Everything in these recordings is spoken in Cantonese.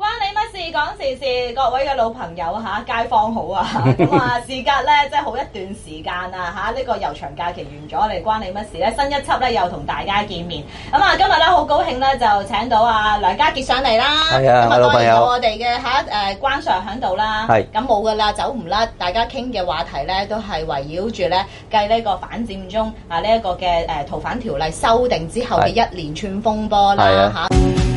關你乜事？講時事，各位嘅老朋友嚇，街坊好啊！咁啊，事隔咧即係好一段時間啊嚇，呢個悠長假期完咗，嚟關你乜事咧？新一輯咧又同大家見面。咁啊，今日咧好高興咧，就請到阿梁家傑上嚟啦。 係啊， 咁啊， 老朋友。 當然有我哋嘅關 Sir 喺度啦。 係。 咁冇噶啦，走唔甩。大家傾嘅話題咧，都係圍繞住咧繼呢個反佔中啊呢一個嘅逃犯條例修訂之後嘅一連串風波啦嚇。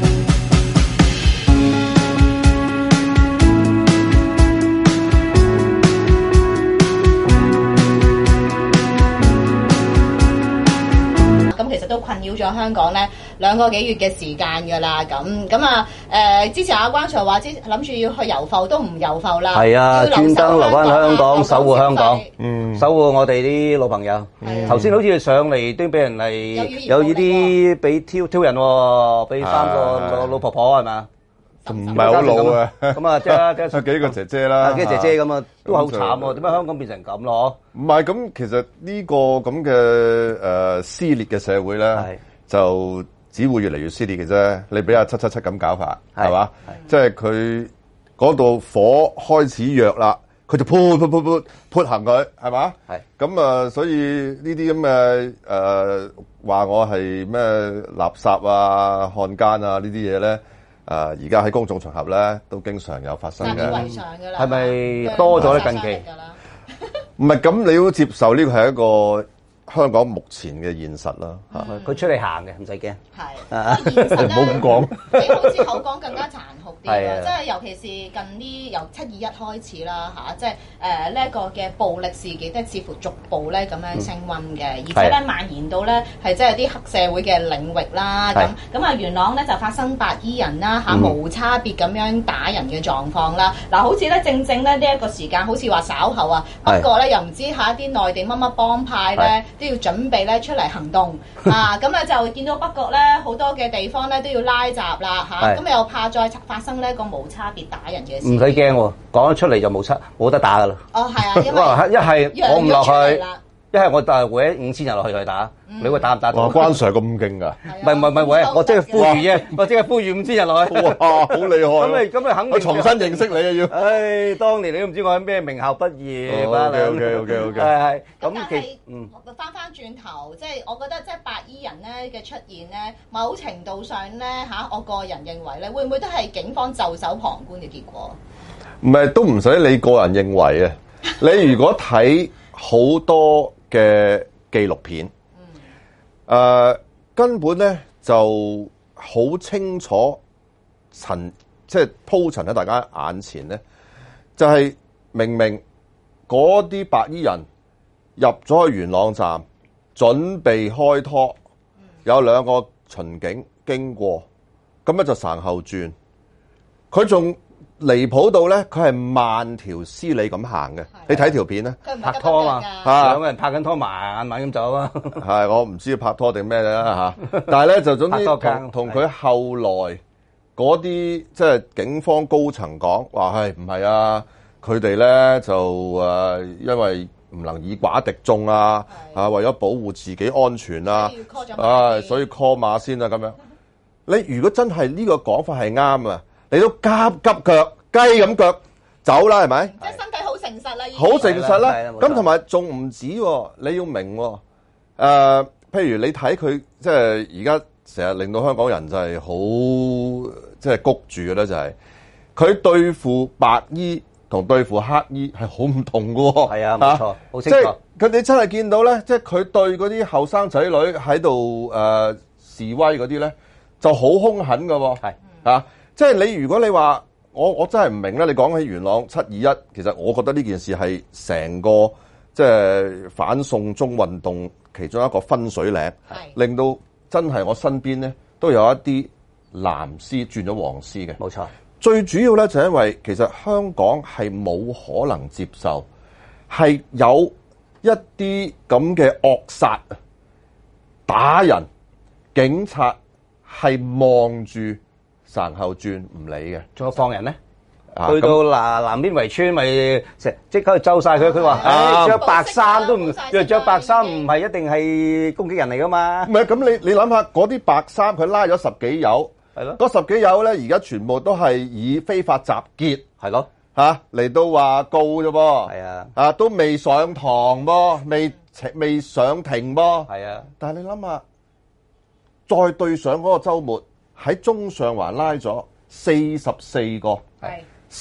咁其實都困擾咗香港咧2個幾月嘅時間㗎啦，咁啊之前阿關 Sir 話諗住要去遊埠，都唔遊埠啦。 係啊，專登留翻香港守護香港，守護我哋啲老朋友。頭先好似上嚟都俾人係有呢啲俾挑人喎，俾3個老婆婆係嘛？ 唔係好老啊， 咁啊，即係幾個姐姐啦， 幾個姐姐咁啊，都好慘喎！點解香港變成咁咯？ 唔係咁，其實呢個咁嘅撕裂嘅社會咧，就只會越嚟越撕裂嘅啫。你俾阿777咁搞法係嘛？即係佢嗰度火開始弱啦，佢就潑行佢係嘛？係咁啊，所以呢啲咁嘅話我係咩垃圾啊、漢奸啊呢啲嘢咧。而家喺公眾場合咧，都經常有發生嘅。 係咪多咗咧？近期唔係咁，你要接受呢個係一個香港目前嘅現實啦。 佢出嚟行嘅，唔使驚。 係，現實咧， 唔好咁講。 比好似口講更加殘酷啲啦。即係尤其是近呢由721開始啦嚇，即係呢一個嘅暴力事件，即係似乎逐步咧咁樣升溫嘅，而且咧蔓延到咧係即係啲黑社會嘅領域啦。咁啊，元朗咧就發生白衣人啦嚇，無差別咁樣打人嘅狀況啦。嗱，好似咧正咧呢一個時間，好似話稍後啊，不過咧又唔知下一啲內地乜乜幫派咧都要準備咧出嚟行動啊！咁咧就見到北角咧好多嘅地方咧都要拉閘啦嚇，咁又怕再發生呢個無差別打人嘅事。 唔使驚喎，講咗出嚟就冇得打噶啦。 哦，係啊， 一係我唔落去，一係我就係搲5000人落去再打。你會打唔打到？ 關 Sir 咁勁㗎？ 唔係搲，我即係呼籲啫，我即係呼籲5000人落去。 哇，好厲害！ 咁你肯定我重新認識你啊要。 唉，當年你都唔知我係咩名校畢業。 OK。 係咁，但係翻轉頭，即係我覺得即係白衣人咧嘅出現咧，某程度上咧嚇，我個人認為咧，會唔會都係警方袖手旁觀嘅結果？ 唔係，都唔使你個人認為啊！你如果睇好多嘅紀錄片，根本咧就好清楚即係鋪陳喺大家眼前咧，就係明明嗰啲白衣人入咗去元朗站，準備開拖，有2個巡警經過，咁咧就稍後轉，佢仲離譜到咧，佢係慢條斯理咁行嘅。你睇條片咧， 拍拖啊嘛，兩個人拍緊拖慢慢咁走啊。係我唔知拍拖定咩啦嚇，但係咧就總之同佢後來嗰啲即係警方高層講話係唔係啊？佢哋咧就因為唔能以寡敵眾啊，為咗保護自己安全啊，所以 call 馬先啊咁樣。你如果真係呢個講法係啱啊，你都急腳雞咁腳走啦，係咪？ 即係身體好誠實啦， 好誠實啦。咁同埋仲唔止喎，你要明喎。譬如你睇佢即係而家成日令到香港人就係好即係谷住嘅咧，就係佢對付白衣同對付黑衣係好唔同㗎喎。 係啊，冇錯，好清楚。 即係佢哋真係見到咧，即係佢對嗰啲後生仔女喺度示威嗰啲咧，就好兇狠㗎喎。係即係你如果你話我真係唔明咧，你講起元朗721，其實我覺得呢件事係成個即係反送中運動其中一個分水嶺，令到真係我身邊咧都有一啲藍絲轉咗黃絲嘅。 冇錯， 最主要咧就係因為其實香港係冇可能接受係有一啲咁嘅惡殺打人，警察係望住稍後轉唔理嘅。 仲有放人咧？去到南邊圍村咪即刻去揪晒佢。佢話：着白衫都唔着白衫，唔係一定係攻擊人嚟噶嘛。 唔係咁，你諗下嗰啲白衫，佢拉咗10幾友， 係咯， 嗰10幾友咧，而家全部都係以非法集結係咯嚟到話告啫噃。 係啊， 都未上堂噃，未上庭噃。 係啊， 但係你諗下，再對上嗰個週末喺中上環拉咗44個， 係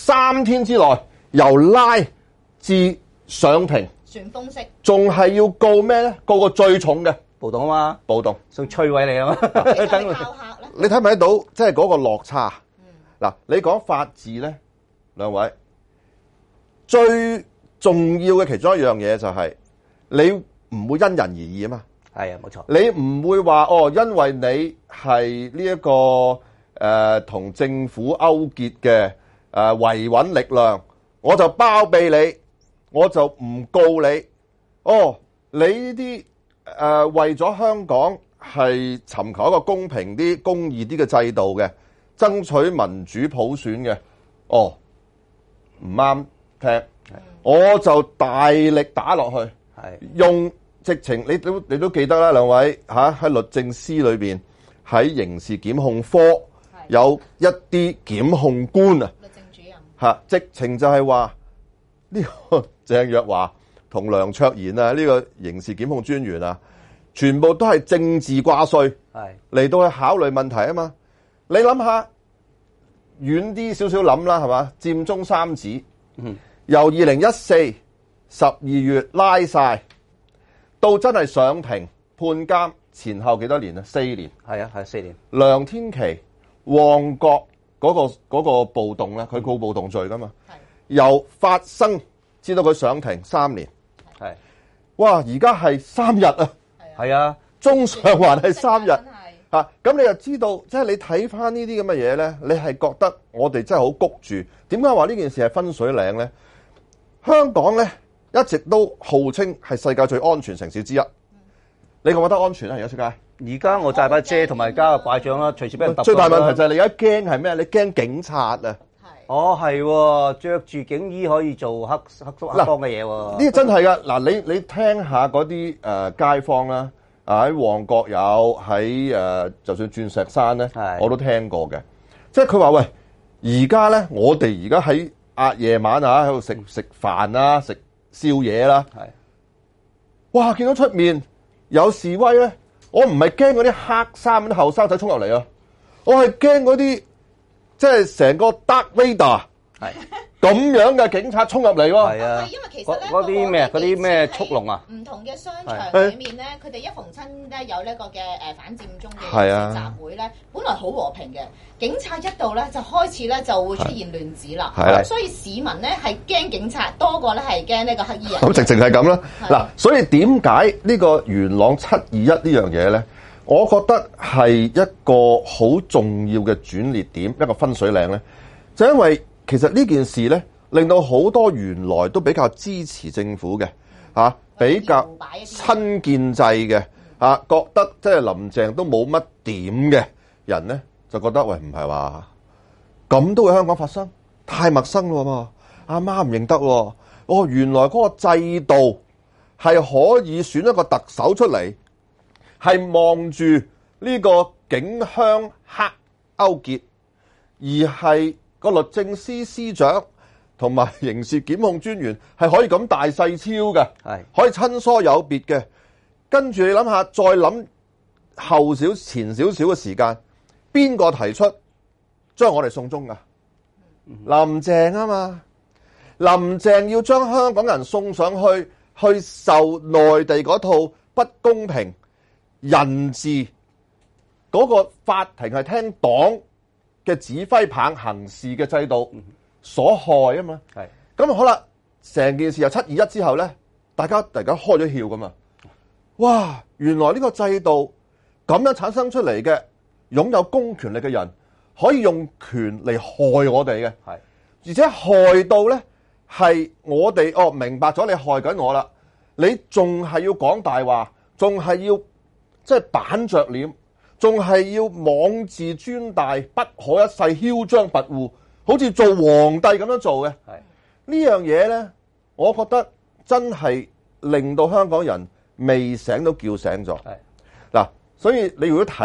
3天之內由拉至上庭， 旋風式， 仲係要告咩咧？告個最重嘅暴動啊嘛， 暴動， 想摧毀你啊嘛。 等靠客咧。 你睇唔睇到即係嗰個落差？嗱，你講法治咧，兩位最重要嘅其中一樣嘢就係你唔會因人而異啊嘛。 係啊，冇錯。 你唔會話因為你係呢一個同政府勾結嘅維穩力量，我就包庇你，我就唔告你。你呢啲為咗香港係尋求一個公平啲、公義啲嘅制度嘅，爭取民主普選嘅，唔啱聽，我就大力打落去，用直情你都記得啦，兩位喺律政司裏邊，喺刑事檢控科有一啲檢控官啊， 律政主任直情就係話呢個鄭若驊同梁卓賢啊，呢個刑事檢控專員啊，全部都係政治掛帥嚟到去考慮問題啊嘛。你諗下遠啲少少諗啦，係嘛？佔中三子，由2014 12月拉晒，到真係上庭判監前後幾多年啊？4年。 係啊，係4年。 梁天琦旺角嗰個暴動咧，佢告暴動罪噶嘛？由發生至到佢上庭3年。哇！而家係3日啊！ 係啊， 中上環係3日咁你就知道，即係你睇翻呢啲咁嘅嘢咧，你係覺得我哋真係好谷住。點解話呢件事係分水嶺咧？香港咧一直都號稱係世界最安全城市之一。你覺唔覺得安全啊？而家出街？ 而家我揸把遮同埋加個拐杖啦，隨時俾人揼。 最大問題就係你而家驚係咩？你驚警察啊！ 係喎，着住警衣可以做黑幫嘅嘢喎。 呢真係噶嗱，你聽下嗰啲街坊啦，喺旺角有，喺就算鑽石山咧，我都聽過嘅。即係佢話喂，而家咧我哋而家喺夜晚喺度食飯啦，食宵夜啦，哇！見到出面有示威咧，我唔係驚嗰啲黑衫啲後生仔衝入嚟啊，我係驚嗰啲。即係成個 Dark Vader 咁樣嘅警察衝入嚟喎。 係啊， 因為其實咧嗰啲咩速龍啊， 唔同嘅商場裏面咧，佢哋一逢親咧有呢個嘅反佔中嘅集會咧，本來好和平嘅，警察一到咧就開始咧就會出現亂子啦。咁所以市民咧係驚警察多過咧係驚呢個黑衣人。 咁直情係咁啦。嗱，所以點解呢個元朗721呢樣嘢咧？我覺得係一個好重要嘅轉捩點，一個分水嶺咧，就因為其實呢件事咧，令到好多原來都比較支持政府嘅比較親建制嘅覺得即係林鄭都冇乜點嘅人咧，就覺得喂，唔係話咁都會香港發生，太陌生咯嘛，阿媽唔認得喎，原來嗰個制度係可以選一個特首出嚟。係望住呢個警鄉黑勾結，而係個律政司司長同埋刑事檢控專員係可以咁大細超嘅，可以親疏有別嘅。跟住你諗下，再諗後前少少嘅時間，邊個提出將我哋送中㗎？林鄭啊嘛，林鄭要將香港人送上去受內地嗰套不公平人治嗰個法庭係聽黨嘅指揮棒行事嘅制度所害啊嘛，咁好啦，成件事由721之後咧，大家突然間開咗竅咁啊！哇，原來呢個制度咁樣產生出嚟嘅，擁有公權力嘅人可以用權嚟害我哋嘅，而且害到咧係我哋明白咗你害緊我啦，你仲係要講大話，仲係要。即係板着臉，仲係要妄自尊大，不可一世，囂張跋扈，好似做皇帝咁樣做嘅。呢樣嘢咧，我覺得真係令到香港人未醒都叫醒咗。嗱，所以你如果睇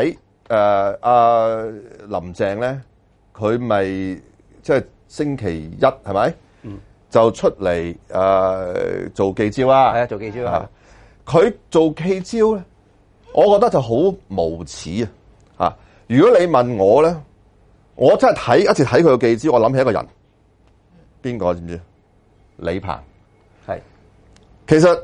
林鄭咧，佢咪即係星期一係咪？就出嚟做記招啊！ 係啊，做記招啊！ 佢做記招咧，我覺得就好無恥啊！如果你問我咧，我真係一次睇佢嘅記招，我諗起一個人，邊個知唔知？李鵬。 係。 其實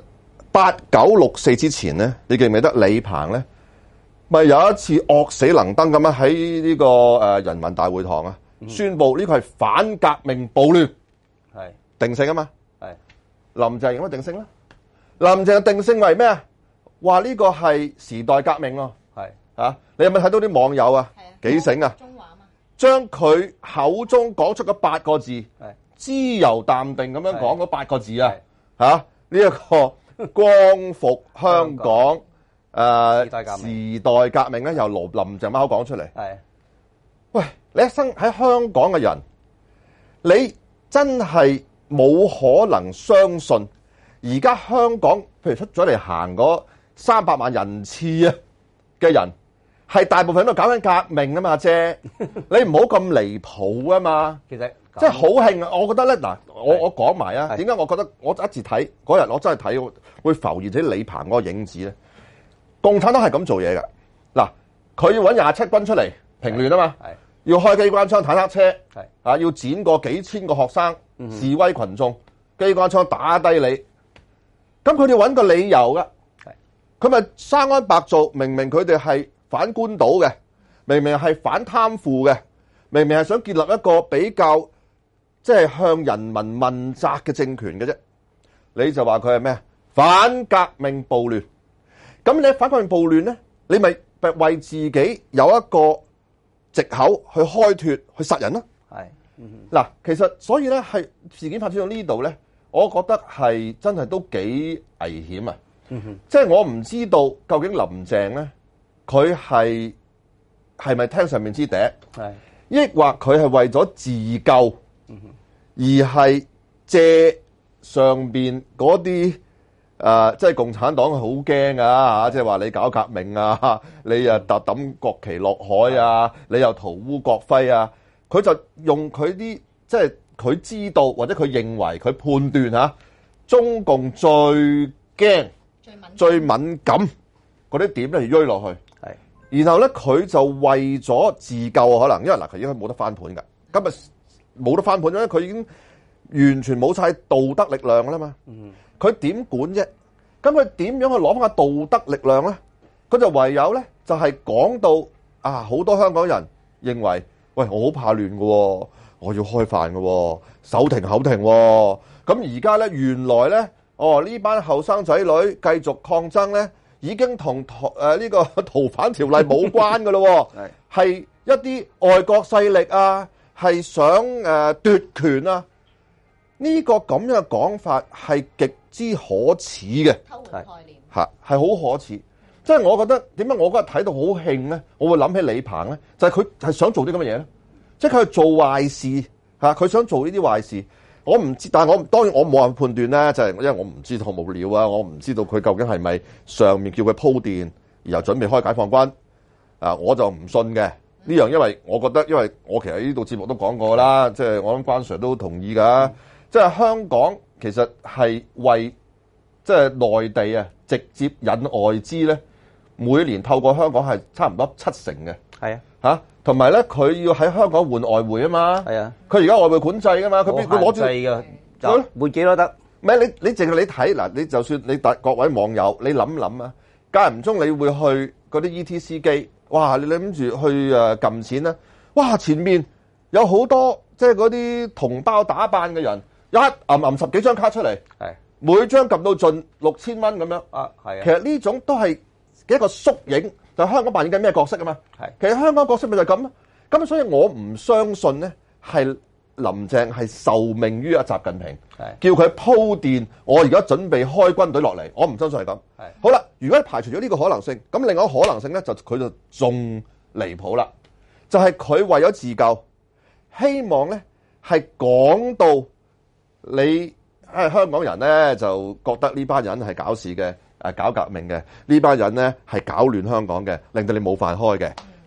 8964之前咧，你記唔記得李鵬咧？咪有一次惡死能登咁樣喺呢個人民大會堂啊，宣佈呢個係反革命暴亂。 係。 定性啊嘛， 係林鄭應該定性啦。林鄭定性為咩啊？話呢個係時代革命咯。 係啊，你有冇睇到啲網友啊？幾醒啊？ 中華嘛，將佢口中講出嗰8個字，自由淡定咁樣講嗰8個字啊！嚇呢一個光復香港時代革命咧，由林鄭媽口講出嚟。係，喂，你一生喺香港嘅人，你真係冇可能相信，而家香港譬如出咗嚟行嗰300萬人次啊嘅人，係大部分都搞緊革命啊嘛，姐，你唔好咁離譜啊嘛。其實即係好興啊！我覺得咧，嗱，我講埋啊，點解我覺得我一次睇嗰日，我真係睇會浮現起李鵬嗰個影子咧。共產黨係咁做嘢㗎。嗱，佢要揾27軍出嚟平亂啊嘛，要開機關槍坦克車，要剪過幾千個學生。示威群眾，機關槍打低你，咁佢哋揾個理由噶，佢咪生安白做，明明佢哋係反官倒嘅，明明係反貪腐嘅，明明係想建立一個比較即係向人民問責嘅政權嘅啫，你就話佢係咩？反革命暴亂，咁你反革命暴亂咧，你咪為自己有一個藉口去開脫去殺人啦。嗱，其實所以咧，係事件發展到呢度咧，我覺得係真係都幾危險啊！即係我唔知道究竟林鄭咧，佢係咪聽上面之笛，抑或佢係為咗自救，而係借上邊嗰啲即係共產黨好驚啊嚇！即係話你搞革命啊，你又抌國旗落海啊，你又塗污國徽啊！佢就用佢啲即係佢知道或者佢認為佢判斷嚇中共最驚、最敏感嗰啲點咧，就追落去。係，然後咧佢就為咗自救可能，因為嗱佢應該冇得翻盤㗎，今日冇得翻盤，因為佢已經完全冇晒道德力量啦嘛。佢點管啫？咁佢點樣去攞翻個道德力量咧？佢就唯有咧就係講到啊，好多香港人認為。喂，我好怕亂嘅喎，我要開飯嘅喎，手停口停喎。咁而家咧，原來咧，呢班後生仔女繼續抗爭咧，已經同呢個逃犯條例冇關嘅咯。係一啲外國勢力啊，係想奪權啊。呢個咁樣嘅講法係極之可恥嘅，偷換概念係好可恥。即係我覺得點解我嗰日睇到好興咧？我會諗起李鵬咧，就係佢係想做啲咁嘅嘢咧。即係佢係做壞事嚇，佢想做呢啲壞事。我唔知，但係我當然我冇辦法判斷咧，就係因為我唔知道冇料啊，我唔知道佢究竟係咪上面叫佢鋪墊，然後準備開解放軍啊，我就唔信嘅呢樣，因為我覺得，因為我其實呢度節目都講過啦，即係我諗關 Sir 都同意㗎。即係香港其實係為即係內地啊直接引外資咧。每年透過香港係差唔多7成嘅，係啊，同埋咧佢要喺香港換外匯啊嘛，係啊，佢而家外匯管制噶嘛，佢攞住嘅，換幾多得？唔係你淨係你睇嗱，你就算你各位網友，你諗諗啊，間唔中你會去嗰啲 ETC 機，哇！你諗住去撳錢啦，哇！前面有好多即係嗰啲同胞打扮嘅人，揞10幾張卡出嚟，係每張撳到盡6000蚊咁樣，啊係啊，其實呢種都係。嘅一個縮影，就係香港扮演緊咩角色啊嘛？係，其實香港角色咪就係咁，咁所以我唔相信咧，係林鄭係受命於阿習近平，叫佢鋪墊，我而家準備開軍隊落嚟，我唔相信係咁。係，好啦，如果你排除咗呢個可能性，咁另外一個可能性咧，就佢就仲離譜啦，就係佢為咗自救，希望咧係講到你香港人咧就覺得呢班人係搞事嘅。搞革命嘅呢班人咧係搞亂香港嘅，令到你冇飯開嘅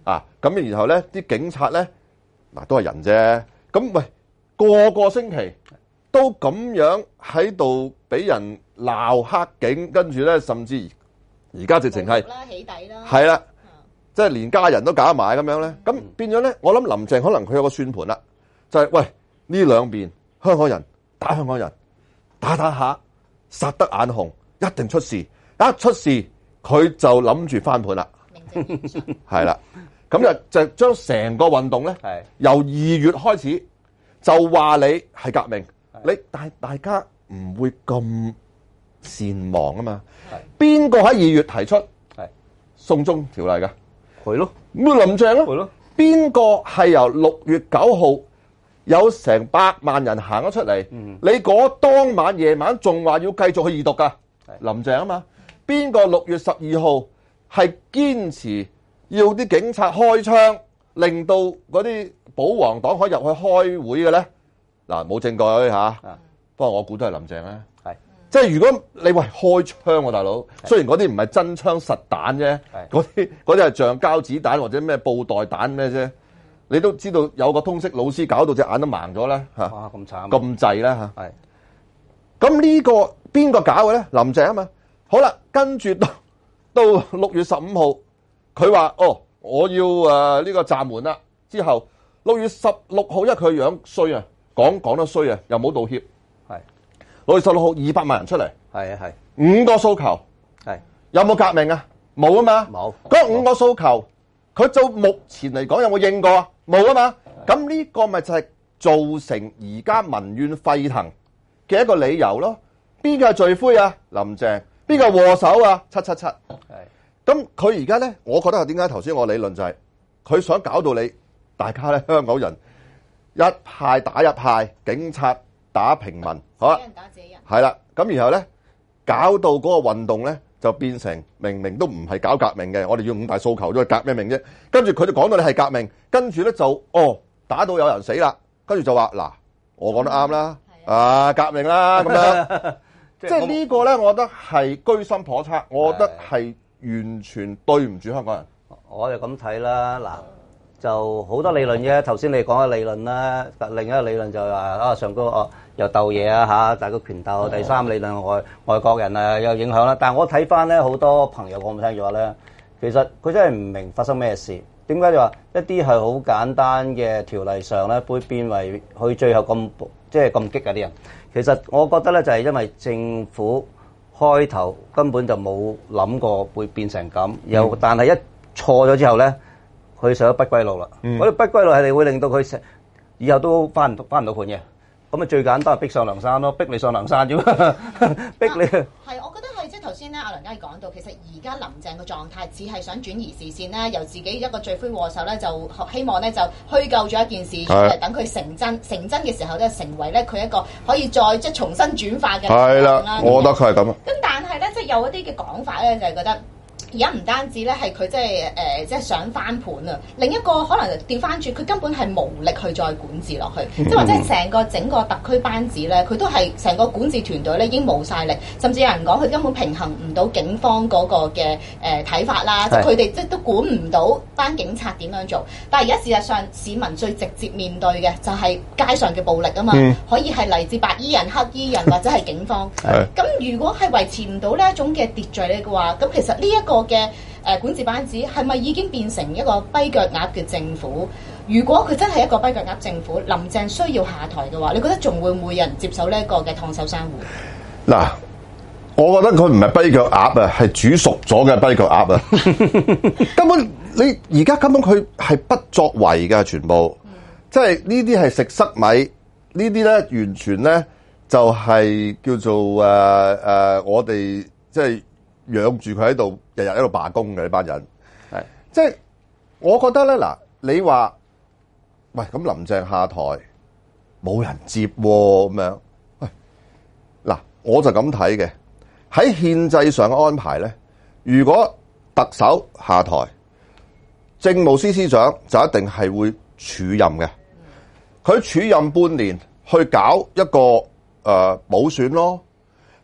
啊，咁然後咧啲警察咧嗱都係人啫，咁喂個星期都咁樣喺度俾人鬧黑警，跟住咧甚至而家直情係起底啦， 係啦，即係連家人都搞埋咁樣咧，咁變咗咧，我諗林鄭可能佢有個算盤啦，就係喂呢兩邊香港人打香港人，打下殺得眼紅，一定出事，一出事佢就諗住翻盤啦，係啦，咁就將成個運動咧，由2月開始就話你係革命，但係大家唔會咁善忘啊嘛，邊個喺2月提出送中條例㗎？ 係咯， 咁林鄭咯，係咯，邊個係由6月9號有成100萬人行咗出嚟？你嗰當晚夜晚仲話要繼續去二讀㗎？林鄭啊嘛，邊個6月12號係堅持要啲警察開槍，令到嗰啲保皇黨可以入去開會嘅咧？嗱，冇證據嚇，不過我估都係林鄭啦。即係如果你喂開槍喎，大佬，雖然嗰啲唔係真槍實彈啫，嗰啲係橡膠子彈或者咩布袋彈咩啫，你都知道有個通識老師搞到隻眼都盲咗啦嚇， 哇咁慘， 咁滯啦嚇。咁呢個邊個搞嘅咧？林鄭啊嘛。好啦，跟住到6月15號，佢話我要呢個暫緩啦。之後6月16號，因為佢樣衰啊，講得衰啊，又冇道歉。6月16號200萬人出嚟， 係 5個訴求，有冇革命啊？冇啊嘛，冇。嗰5個訴求，佢就目前嚟講有冇應過啊？冇啊嘛。咁呢個咪就係造成而家民怨沸騰嘅一個理由咯。邊個係罪魁啊？林鄭。邊個係禍首啊？777。咁佢而家咧，我覺得係點解頭先我理論就係佢想搞到你大家咧香港人一派打一派，警察打平民，好啦，係啦，咁然後咧搞到嗰個運動咧就變成明明都唔係搞革命嘅，我哋要5大訴求都係革咩命啫？跟住佢就講到你係革命，跟住咧就打到有人死啦，跟住就話嗱，我講得啱啦，革命啦咁樣，即係呢個咧，我覺得係居心叵測，我覺得係完全對唔住香港人。 我就咁睇啦，嗱。就好多理論嘅，頭先你講嘅理論啦，另一個理論就係話上高又鬥嘢啊嚇，大個拳鬥。第三理論外國人有影響啦。但係我睇翻咧，好多朋友講唔聽咗咧，其實佢真係唔明發生咩事。點解就話一啲係好簡單嘅條例上咧，會變為去最後咁咁激嗰啲人？其實我覺得咧，就係因為政府開頭根本就冇諗過會變成咁，但係一錯咗之後咧。佢上咗不歸路啦，嗰啲不歸路係會令到佢以後都翻唔到盤嘅。咁啊最簡單係逼上梁山咯，逼你上梁山啫嘛，逼你。係， 我覺得係即係頭先咧，阿梁家傑講到，其實而家林鄭嘅狀態只係想轉移視線啦，由自己一個罪魁禍首咧，就希望咧就虛構咗一件事出嚟，等佢成真嘅時候咧，成為咧佢一個可以再即係重新轉化嘅。 係啦，我覺得佢係咁啊。 咁但係咧，即係有一啲嘅講法咧，就係覺得。而家唔單止咧係佢即係想翻盤啊，另一個可能調翻轉，佢根本係無力去再管治落去，即係或者整個特區班子咧，佢都係成個管治團隊咧已經冇晒力，甚至有人講佢根本平衡唔到警方嗰個嘅睇法啦，即係佢哋即係都管唔到班警察點樣做。但係而家事實上市民最直接面對嘅就係街上嘅暴力啊嘛，可以係嚟自白衣人、黑衣人或者係警方。咁如果係維持唔到呢一種嘅秩序咧嘅話，咁其實呢一個嘅管治班子係咪已經變成一個跛腳鴨嘅政府？如果佢真係一個跛腳鴨政府，林鄭需要下台嘅話，你覺得仲會唔會有人接受呢一個嘅燙手山芋？ 嗱，我覺得佢唔係跛腳鴨啊，係煮熟咗嘅跛腳鴨啊！根本你而家根本佢係不作為嘅，全部即係呢啲係食塞米，呢啲咧完全咧就係叫做我哋即係。養住佢喺度，日日喺度罷工嘅呢班人，係即係我覺得咧嗱，你話喂咁林鄭下台冇人接咁樣，喂嗱我就咁睇嘅，喺憲制上嘅安排咧，如果特首下台，政務司司長就一定係會署任嘅，佢署任半年去搞一個補選咯。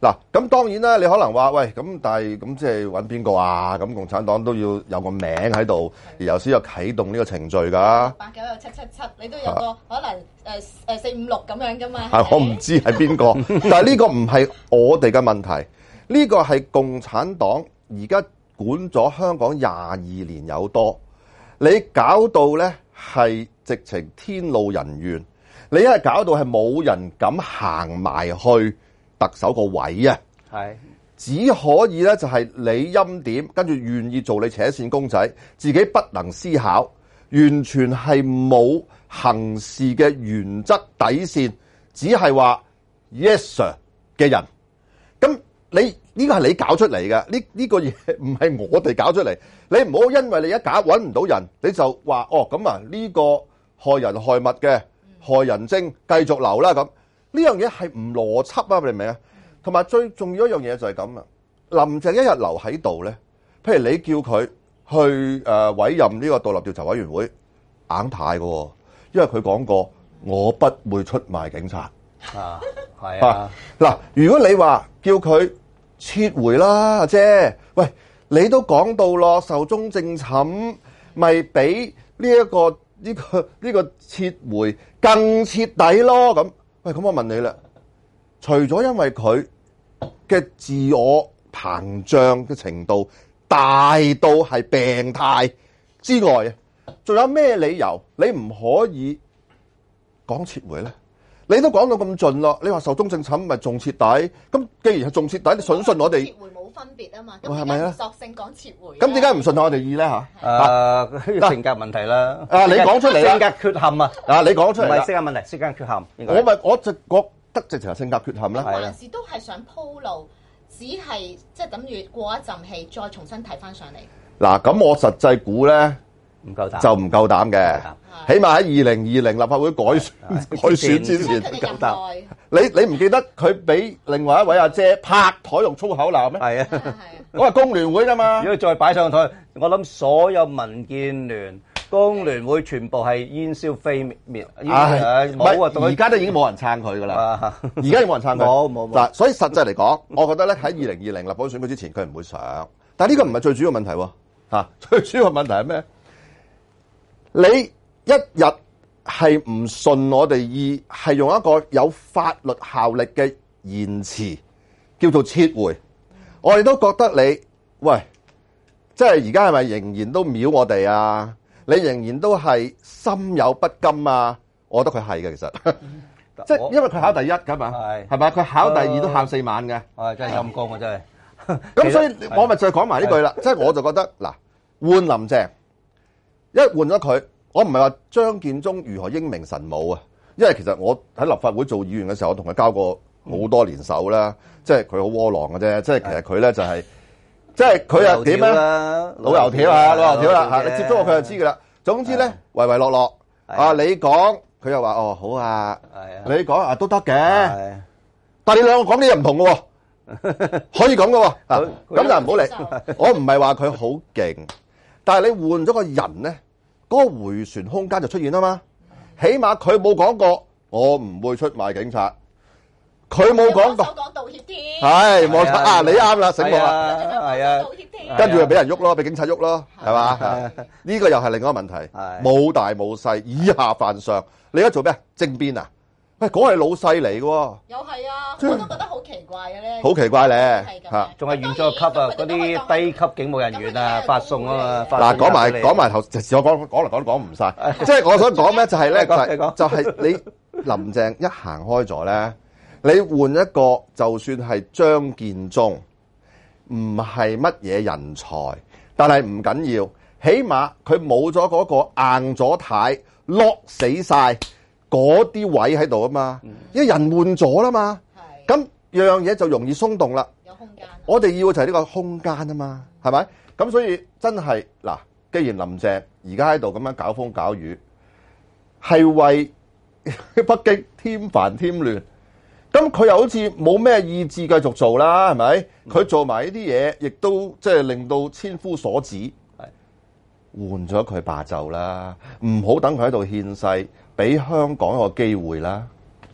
嗱，咁當然啦，你可能話喂，咁但係咁即係揾邊個啊？咁共產黨都要有個名喺度，然後先有啟動呢個程序㗎。 89有777，你都有個可能456咁樣㗎嘛？ 我唔知係邊個，但係呢個唔係我哋嘅問題，呢個係共產黨而家管咗香港22年有多，你搞到咧係直情天怒人怨，你一係搞到係冇人敢行埋去特首個位啊， 係只可以咧就係你欽點，跟住願意做你扯線公仔，自己不能思考，完全係冇行事嘅原則底線，只係話 yes sir 嘅人。咁你呢個係你搞出嚟嘅，呢個嘢唔係我哋搞出嚟。你唔好因為你一搞揾唔到人，你就話哦咁啊呢個害人害物嘅害人精繼續留啦咁。呢樣嘢係唔邏輯啊！你明唔明啊？同埋最重要一樣嘢就係咁啊！林鄭一日留喺度咧，譬如你叫佢去委任呢個獨立調查委員會，硬太嘅，因為佢講過我不會出賣警察啊，係啊！ 嗱，如果你話叫佢撤回啦，阿姐，喂，你都講到咯，壽終正寢，咪俾呢個撤回更徹底咯咁。喂，咁我問你啦，除咗因為佢嘅自我膨脹嘅程度大到係病態之外，仲有咩理由你唔可以講撤回咧？你都講到咁盡咯，你話壽終正寢咪仲徹底？咁既然係仲徹底，你信唔信我哋？ 撤回冇分別啊嘛，咁點解索性講撤回？ 咁點解唔信我哋意咧嚇？ 性格問題啦。 你講出嚟啦。 性格缺陷啊！ 你講出嚟啦。 唔係性格問題，性格缺陷。 我就覺得直情係性格缺陷啦。 還是都係想鋪路，只係即係等住過一陣氣，再重新睇翻上嚟。 嗱，咁我實際估咧。 唔夠膽就唔夠膽嘅，起碼喺2020立法會改選之前唔夠膽。 你唔記得佢俾另外一位阿姐拍台用粗口鬧咩？ 係啊， 我係工聯會㗎嘛。 如果再擺上台，我諗所有民建聯、工聯會全部係煙消飛滅。冇啊！ 而家都已經冇人撐佢㗎啦。而家已經冇人撐佢。冇。嗱，所以實際嚟講，我覺得咧喺2020立法會選舉之前，佢唔會上。但係呢個唔係最主要問題喎。最主要問題係咩？你一日係唔順我哋意，係用一個有法律效力嘅言詞叫做撤回，我哋都覺得你喂，即係而家係咪仍然都藐我哋啊？你仍然都係心有不甘啊？我覺得佢係嘅，其實即係因為佢考第一㗎嘛，係咪？佢考第二都喊4晚嘅， 真係陰公啊！真係。 咁所以我咪就係講埋呢句啦，即係我就覺得嗱，換林鄭。一換咗佢，我唔係話張建宗如何英明神武啊，因為其實我喺立法會做議員嘅時候，我同佢交過好多年手啦，即係佢好窩囊嘅啫，即係其實佢咧就係，即係佢又點咧？老油條啊，老油條啦嚇！你接觸過佢就知㗎啦。總之咧，唯唯諾諾啊，你講佢又話哦好啊，你講啊都得嘅，但係你兩個講啲嘢唔同嘅喎，可以咁嘅喎，咁就唔好理。我唔係話佢好勁。但係你換咗個人咧，嗰個迴旋空間就出現啊嘛。起碼佢冇講過我唔會出賣警察，佢冇講過。 講道歉添。 係冇錯啊！你啱啦，醒目啦。 係啊。 道歉添。 跟住就俾人喐咯，俾警察喐咯，係嘛？呢個又係另一個問題。冇大冇細，以下犯上。你而家做咩啊？政變啊？喂，嗰係老細嚟嘅喎。 又係啊！我都覺得好奇怪嘅咧。 好奇怪咧嚇， 仲係員佐級啊！嗰啲低級警務人員啊，發送啊嘛。 嗱，講埋頭，我講嚟講唔晒。即係我想講咩？就係咧，就係你林鄭一行開咗咧，你換一個就算係張建宗，唔係乜嘢人才，但係唔緊要，起碼佢冇咗嗰個硬咗軚，lock 死晒。嗰啲位喺度啊嘛，因為人換咗啦嘛，咁樣嘢就容易鬆動啦。 有空間。我哋要就係呢個空間啊嘛，係咪？咁所以真係嗱，既然林鄭而家喺度咁樣搞風搞雨，係為北京添煩添亂，咁佢又好似冇咩意志繼續做啦，係咪？佢做埋呢啲嘢，亦都即係令到千夫所指。換咗佢罷就啦，唔好等佢喺度獻世，俾香港一個機會啦。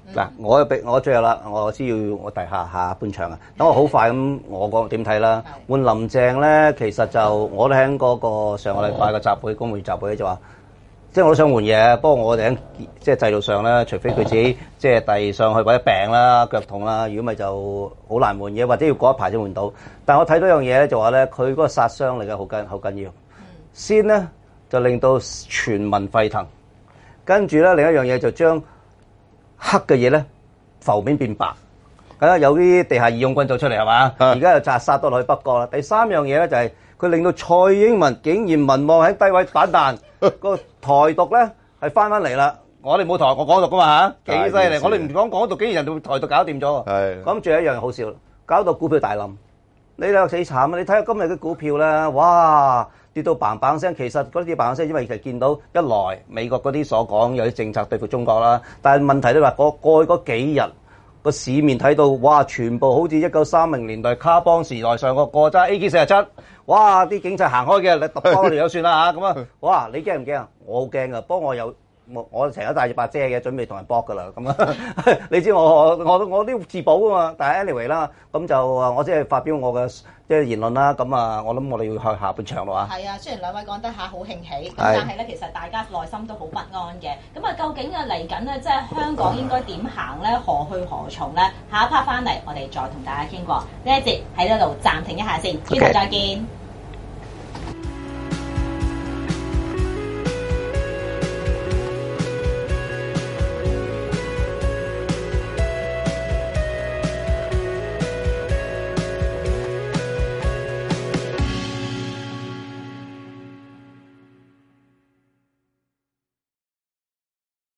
嗱，我最後啦，我知要我第下半場啊。等我好快咁，我講點睇啦。換林鄭咧，其實就我都喺嗰個上個禮拜嘅集會，公務員集會就話，即係我都想換嘢。不過我哋喺即係制度上咧，除非佢自己即係遞上去或者病啦、腳痛啦，如果咪就好難換嘢，或者要過一排先換到。但係我睇到一樣嘢咧，就話咧，佢嗰個殺傷力好緊要。先咧就令到全民沸騰，跟住咧另一樣嘢就將黑嘅嘢咧浮面變白。有啲地下義勇軍做出嚟係嘛？而家又殺到落去北角啦。第三樣嘢咧就係佢令到蔡英文竟然民望喺低位反彈，個台獨咧係翻嚟啦。我哋冇台獨港獨噶嘛嚇，幾犀利！我哋唔講港獨，竟然人哋台獨搞掂咗。係咁，仲有一樣好笑，搞到股票大冧。你兩死慘啊！你睇下今日嘅股票咧，哇跌到嘭嘭聲。其實嗰啲嘭聲，因為其實見到一來美國嗰啲所講有啲政策對付中國啦，但係問題都話過去嗰幾日個市面睇到，哇！全部好似1930年代卡邦時代上個過揸 AK-47，哇！啲警察行開嘅，你揼幫我哋就算啦嚇咁啊！哇！你驚唔驚啊？我好驚啊！不過我成日帶住把遮嘅，準備同人搏噶啦咁啊！你知我都要自保啊嘛。但係 anyway 啦，咁就我即係發表我嘅即係言論啦。咁啊，我諗我哋要去下半場咯嚇。係啊，雖然兩位講得下好興起，咁但係咧其實大家內心都好不安嘅。咁啊，究竟啊嚟緊咧，即係香港應該點行咧？何去何從咧？下一 part 翻嚟，我哋再同大家傾過。呢一節喺呢度暫停一下先，轉頭再見。